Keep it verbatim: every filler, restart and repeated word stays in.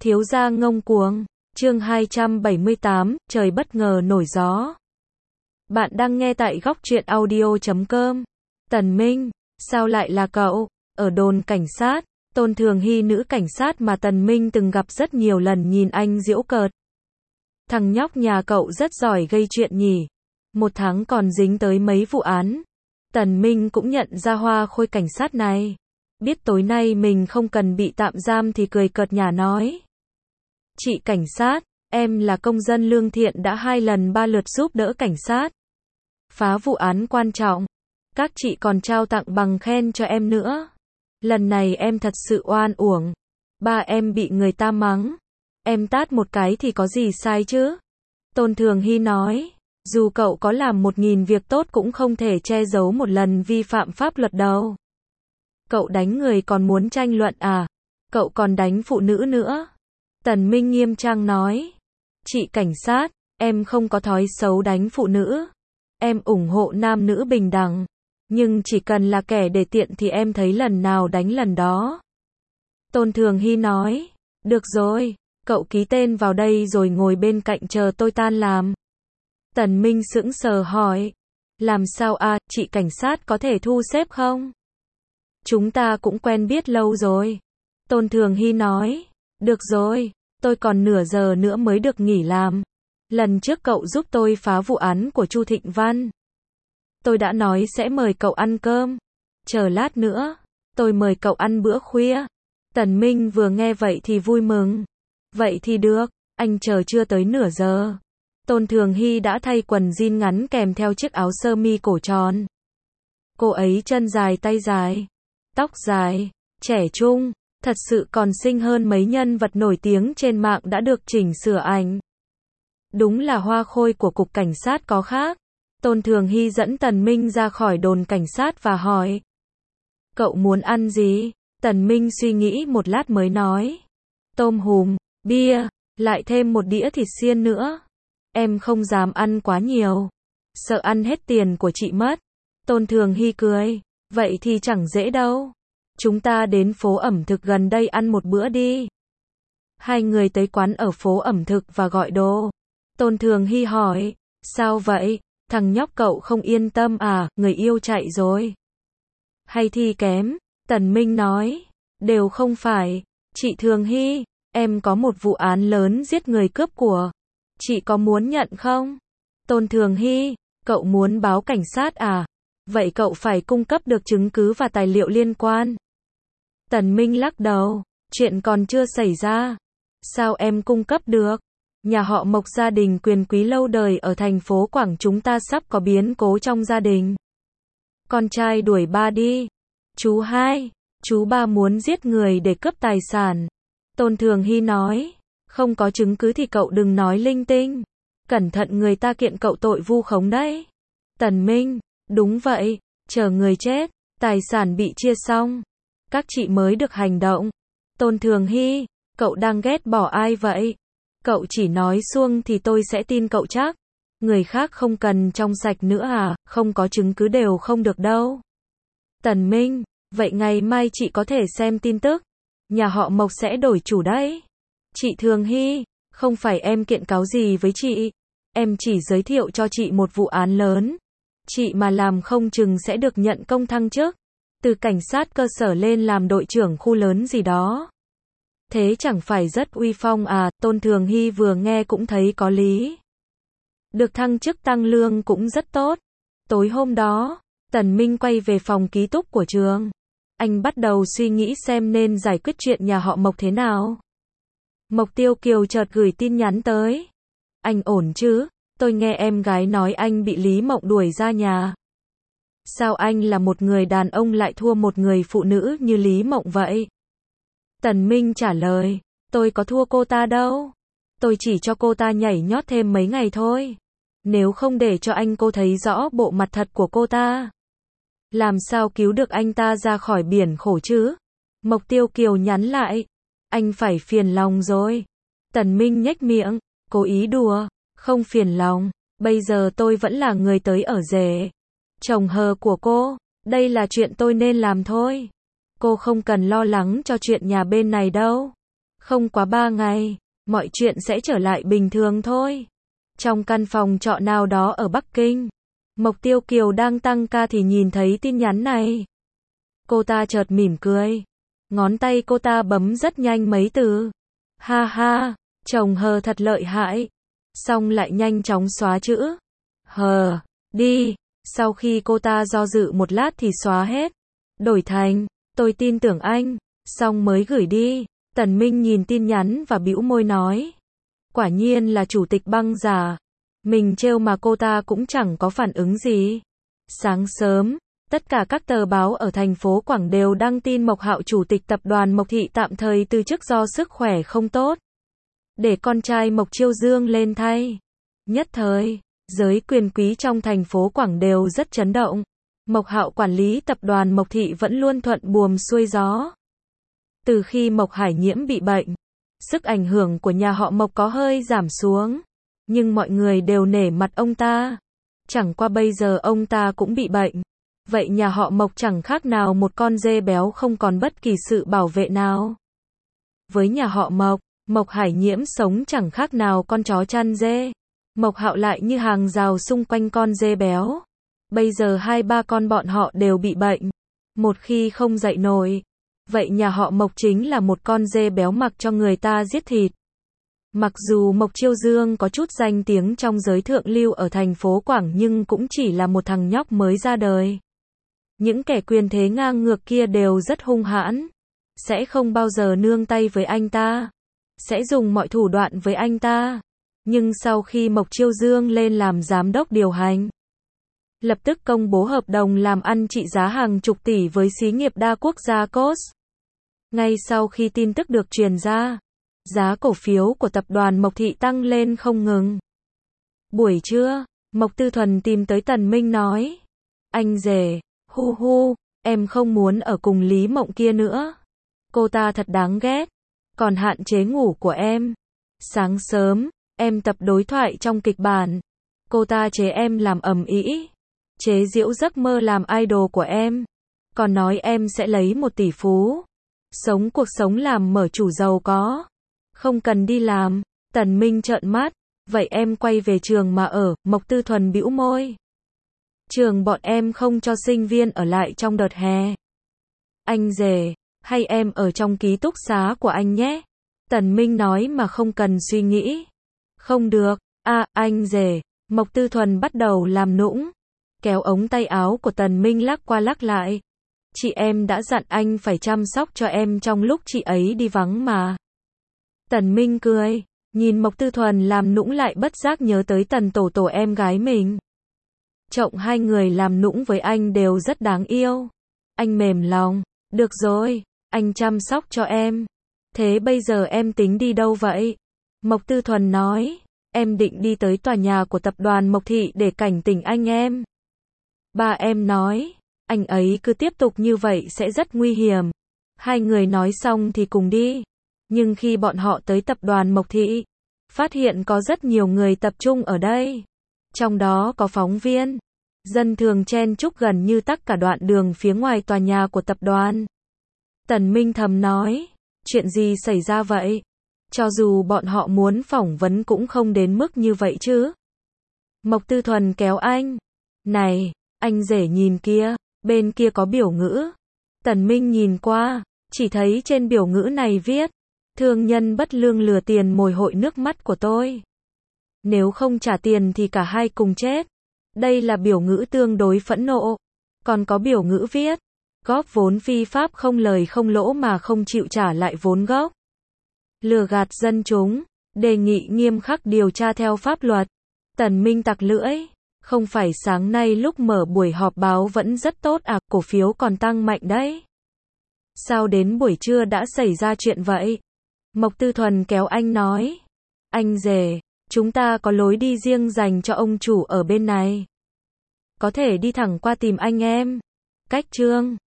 Thiếu gia ngông cuồng, chương hai trăm bảy mươi tám, trời bất ngờ nổi gió. Bạn đang nghe tại góc truyện audio chấm com. Tần Minh, sao lại là cậu? Ở đồn cảnh sát, Tôn Thường Hy nữ cảnh sát mà Tần Minh từng gặp rất nhiều lần nhìn anh giễu cợt. Thằng nhóc nhà cậu rất giỏi gây chuyện nhỉ. Một tháng còn dính tới mấy vụ án. Tần Minh cũng nhận ra hoa khôi cảnh sát này. Biết tối nay mình không cần bị tạm giam thì cười cợt nhả nói. Chị cảnh sát, em là công dân lương thiện đã hai lần ba lượt giúp đỡ cảnh sát. Phá vụ án quan trọng. Các chị còn trao tặng bằng khen cho em nữa. Lần này em thật sự oan uổng. Ba em bị người ta mắng. Em tát một cái thì có gì sai chứ? Tôn Thường Hy nói. Dù cậu có làm một nghìn việc tốt cũng không thể che giấu một lần vi phạm pháp luật đâu. Cậu đánh người còn muốn tranh luận à? Cậu còn đánh phụ nữ nữa. Tần Minh nghiêm trang nói. Chị cảnh sát, em không có thói xấu đánh phụ nữ. Em ủng hộ nam nữ bình đẳng. Nhưng chỉ cần là kẻ để tiện thì em thấy lần nào đánh lần đó. Tôn Thường Hy nói. Được rồi, cậu ký tên vào đây rồi ngồi bên cạnh chờ tôi tan làm. Tần Minh sững sờ hỏi. Làm sao à, chị cảnh sát có thể thu xếp không? Chúng ta cũng quen biết lâu rồi. Tôn Thường Hy nói. Được rồi, tôi còn nửa giờ nữa mới được nghỉ làm. Lần trước cậu giúp tôi phá vụ án của Chu Thịnh Văn. Tôi đã nói sẽ mời cậu ăn cơm. Chờ lát nữa, tôi mời cậu ăn bữa khuya. Tần Minh vừa nghe vậy thì vui mừng. Vậy thì được, anh chờ chưa tới nửa giờ. Tôn Thường Hy đã thay quần jean ngắn kèm theo chiếc áo sơ mi cổ tròn. Cô ấy chân dài tay dài, tóc dài, trẻ trung, thật sự còn xinh hơn mấy nhân vật nổi tiếng trên mạng đã được chỉnh sửa ảnh. Đúng là hoa khôi của cục cảnh sát có khác. Tôn Thường Hy dẫn Tần Minh ra khỏi đồn cảnh sát và hỏi. Cậu muốn ăn gì? Tần Minh suy nghĩ một lát mới nói. Tôm hùm, bia, lại thêm một đĩa thịt xiên nữa. Em không dám ăn quá nhiều. Sợ ăn hết tiền của chị mất. Tôn Thường Hy cười. Vậy thì chẳng dễ đâu. Chúng ta đến phố ẩm thực gần đây ăn một bữa đi. Hai người tới quán ở phố ẩm thực và gọi đồ. Tôn Thường Hy hỏi. Sao vậy? Thằng nhóc cậu không yên tâm à, người yêu chạy rồi. Hay thi kém? Tần Minh nói. Đều không phải. Chị Thường Hy, em có một vụ án lớn giết người cướp của. Chị có muốn nhận không? Tôn Thường Hy, cậu muốn báo cảnh sát à? Vậy cậu phải cung cấp được chứng cứ và tài liệu liên quan. Tần Minh lắc đầu. Chuyện còn chưa xảy ra. Sao em cung cấp được? Nhà họ Mộc gia đình quyền quý lâu đời ở thành phố Quảng chúng ta sắp có biến cố trong gia đình. Con trai đuổi ba đi. Chú hai, chú ba muốn giết người để cướp tài sản. Tôn Thường Hy nói. Không có chứng cứ thì cậu đừng nói linh tinh. Cẩn thận người ta kiện cậu tội vu khống đấy. Tần Minh. Đúng vậy. Chờ người chết. Tài sản bị chia xong. Các chị mới được hành động. Tôn Thường Hy. Cậu đang ghét bỏ ai vậy? Cậu chỉ nói suông thì tôi sẽ tin cậu chắc. Người khác không cần trong sạch nữa à, không có chứng cứ đều không được đâu. Tần Minh. Vậy ngày mai chị có thể xem tin tức. Nhà họ Mộc sẽ đổi chủ đấy. Chị Thường Hy. Không phải em kiện cáo gì với chị. Em chỉ giới thiệu cho chị một vụ án lớn. Chị mà làm không chừng sẽ được nhận công thăng chức. Từ cảnh sát cơ sở lên làm đội trưởng khu lớn gì đó. Thế chẳng phải rất uy phong à? Tôn Thường Hy vừa nghe cũng thấy có lý. Được thăng chức tăng lương cũng rất tốt. Tối hôm đó, Tần Minh quay về phòng ký túc của trường. Anh bắt đầu suy nghĩ xem nên giải quyết chuyện nhà họ Mộc thế nào. Mộc Tiêu Kiều chợt gửi tin nhắn tới. Anh ổn chứ? Tôi nghe em gái nói anh bị Lý Mộng đuổi ra nhà. Sao anh là một người đàn ông lại thua một người phụ nữ như Lý Mộng vậy? Tần Minh trả lời. Tôi có thua cô ta đâu. Tôi chỉ cho cô ta nhảy nhót thêm mấy ngày thôi. Nếu không để cho anh cô thấy rõ bộ mặt thật của cô ta. Làm sao cứu được anh ta ra khỏi biển khổ chứ? Mộc Tiêu Kiều nhắn lại. Anh phải phiền lòng rồi. Tần Minh nhếch miệng. Cố ý đùa. Không phiền lòng. Bây giờ tôi vẫn là người tới ở rể. Chồng hờ của cô. Đây là chuyện tôi nên làm thôi. Cô không cần lo lắng cho chuyện nhà bên này đâu. Không quá ba ngày, mọi chuyện sẽ trở lại bình thường thôi. Trong căn phòng trọ nào đó ở Bắc Kinh, Mộc Tiêu Kiều đang tăng ca thì nhìn thấy tin nhắn này. Cô ta chợt mỉm cười. Ngón tay cô ta bấm rất nhanh mấy từ. Ha ha, chồng hờ thật lợi hại. Xong lại nhanh chóng xóa chữ. Hờ, đi. Sau khi cô ta do dự một lát thì xóa hết. Đổi thành, tôi tin tưởng anh. Xong mới gửi đi. Tần Minh nhìn tin nhắn và bĩu môi nói. Quả nhiên là chủ tịch băng giả. Mình trêu mà cô ta cũng chẳng có phản ứng gì. Sáng sớm, tất cả các tờ báo ở thành phố Quảng đều đăng tin Mộc Hạo chủ tịch tập đoàn Mộc Thị tạm thời từ chức do sức khỏe không tốt. Để con trai Mộc Chiêu Dương lên thay. Nhất thời, giới quyền quý trong thành phố Quảng đều rất chấn động. Mộc Hạo quản lý tập đoàn Mộc Thị vẫn luôn thuận buồm xuôi gió. Từ khi Mộc Hải Nhiễm bị bệnh, sức ảnh hưởng của nhà họ Mộc có hơi giảm xuống. Nhưng mọi người đều nể mặt ông ta. Chẳng qua bây giờ ông ta cũng bị bệnh. Vậy nhà họ Mộc chẳng khác nào một con dê béo không còn bất kỳ sự bảo vệ nào. Với nhà họ Mộc, Mộc Hải Nhiễm sống chẳng khác nào con chó chăn dê. Mộc Hạo lại như hàng rào xung quanh con dê béo. Bây giờ hai ba con bọn họ đều bị bệnh. Một khi không dậy nổi, vậy nhà họ Mộc chính là một con dê béo mặc cho người ta giết thịt. Mặc dù Mộc Chiêu Dương có chút danh tiếng trong giới thượng lưu ở thành phố Quảng nhưng cũng chỉ là một thằng nhóc mới ra đời. Những kẻ quyền thế ngang ngược kia đều rất hung hãn. Sẽ không bao giờ nương tay với anh ta. Sẽ dùng mọi thủ đoạn với anh ta. Nhưng sau khi Mộc Chiêu Dương lên làm giám đốc điều hành, lập tức công bố hợp đồng làm ăn trị giá hàng chục tỷ với xí nghiệp đa quốc gia Cos. Ngay sau khi tin tức được truyền ra, giá cổ phiếu của tập đoàn Mộc Thị tăng lên không ngừng. Buổi trưa, Mộc Tư Thuần tìm tới Tần Minh nói. Anh rể, hu hu, em không muốn ở cùng Lý Mộng kia nữa. Cô ta thật đáng ghét. Còn hạn chế ngủ của em. Sáng sớm, em tập đối thoại trong kịch bản. Cô ta chế em làm ầm ĩ. Chế giễu giấc mơ làm idol của em. Còn nói em sẽ lấy một tỷ phú. Sống cuộc sống làm mở chủ giàu có. Không cần đi làm. Tần Minh trợn mắt. Vậy em quay về trường mà ở. Mộc Tư Thuần bĩu môi. Trường bọn em không cho sinh viên ở lại trong đợt hè. Anh rể, hay em ở trong ký túc xá của anh nhé. Tần Minh nói mà không cần suy nghĩ. Không được. À, anh rể. Mộc Tư Thuần bắt đầu làm nũng. Kéo ống tay áo của Tần Minh lắc qua lắc lại. Chị em đã dặn anh phải chăm sóc cho em trong lúc chị ấy đi vắng mà. Tần Minh cười. Nhìn Mộc Tư Thuần làm nũng lại bất giác nhớ tới Tần Tổ Tổ em gái mình. Trông hai người làm nũng với anh đều rất đáng yêu. Anh mềm lòng. Được rồi, anh chăm sóc cho em. Thế bây giờ em tính đi đâu vậy? Mộc Tư Thuần nói. Em định đi tới tòa nhà của tập đoàn Mộc Thị để cảnh tỉnh anh em. Ba em nói. Anh ấy cứ tiếp tục như vậy sẽ rất nguy hiểm. Hai người nói xong thì cùng đi. Nhưng khi bọn họ tới tập đoàn Mộc Thị, phát hiện có rất nhiều người tập trung ở đây. Trong đó có phóng viên, dân thường chen chúc gần như tắc cả đoạn đường phía ngoài tòa nhà của tập đoàn. Tần Minh thầm nói, chuyện gì xảy ra vậy? Cho dù bọn họ muốn phỏng vấn cũng không đến mức như vậy chứ. Mộc Tư Thuần kéo anh. Này, anh rể nhìn kia, bên kia có biểu ngữ. Tần Minh nhìn qua, chỉ thấy trên biểu ngữ này viết, thương nhân bất lương lừa tiền mồi hội nước mắt của tôi. Nếu không trả tiền thì cả hai cùng chết. Đây là biểu ngữ tương đối phẫn nộ. Còn có biểu ngữ viết, góp vốn phi pháp không lời không lỗ mà không chịu trả lại vốn gốc. Lừa gạt dân chúng, đề nghị nghiêm khắc điều tra theo pháp luật. Tần Minh tặc lưỡi, không phải sáng nay lúc mở buổi họp báo vẫn rất tốt à, cổ phiếu còn tăng mạnh đấy. Sao đến buổi trưa đã xảy ra chuyện vậy? Mộc Tư Thuần kéo anh nói, anh rể, chúng ta có lối đi riêng dành cho ông chủ ở bên này. Có thể đi thẳng qua tìm anh em. Cách Trương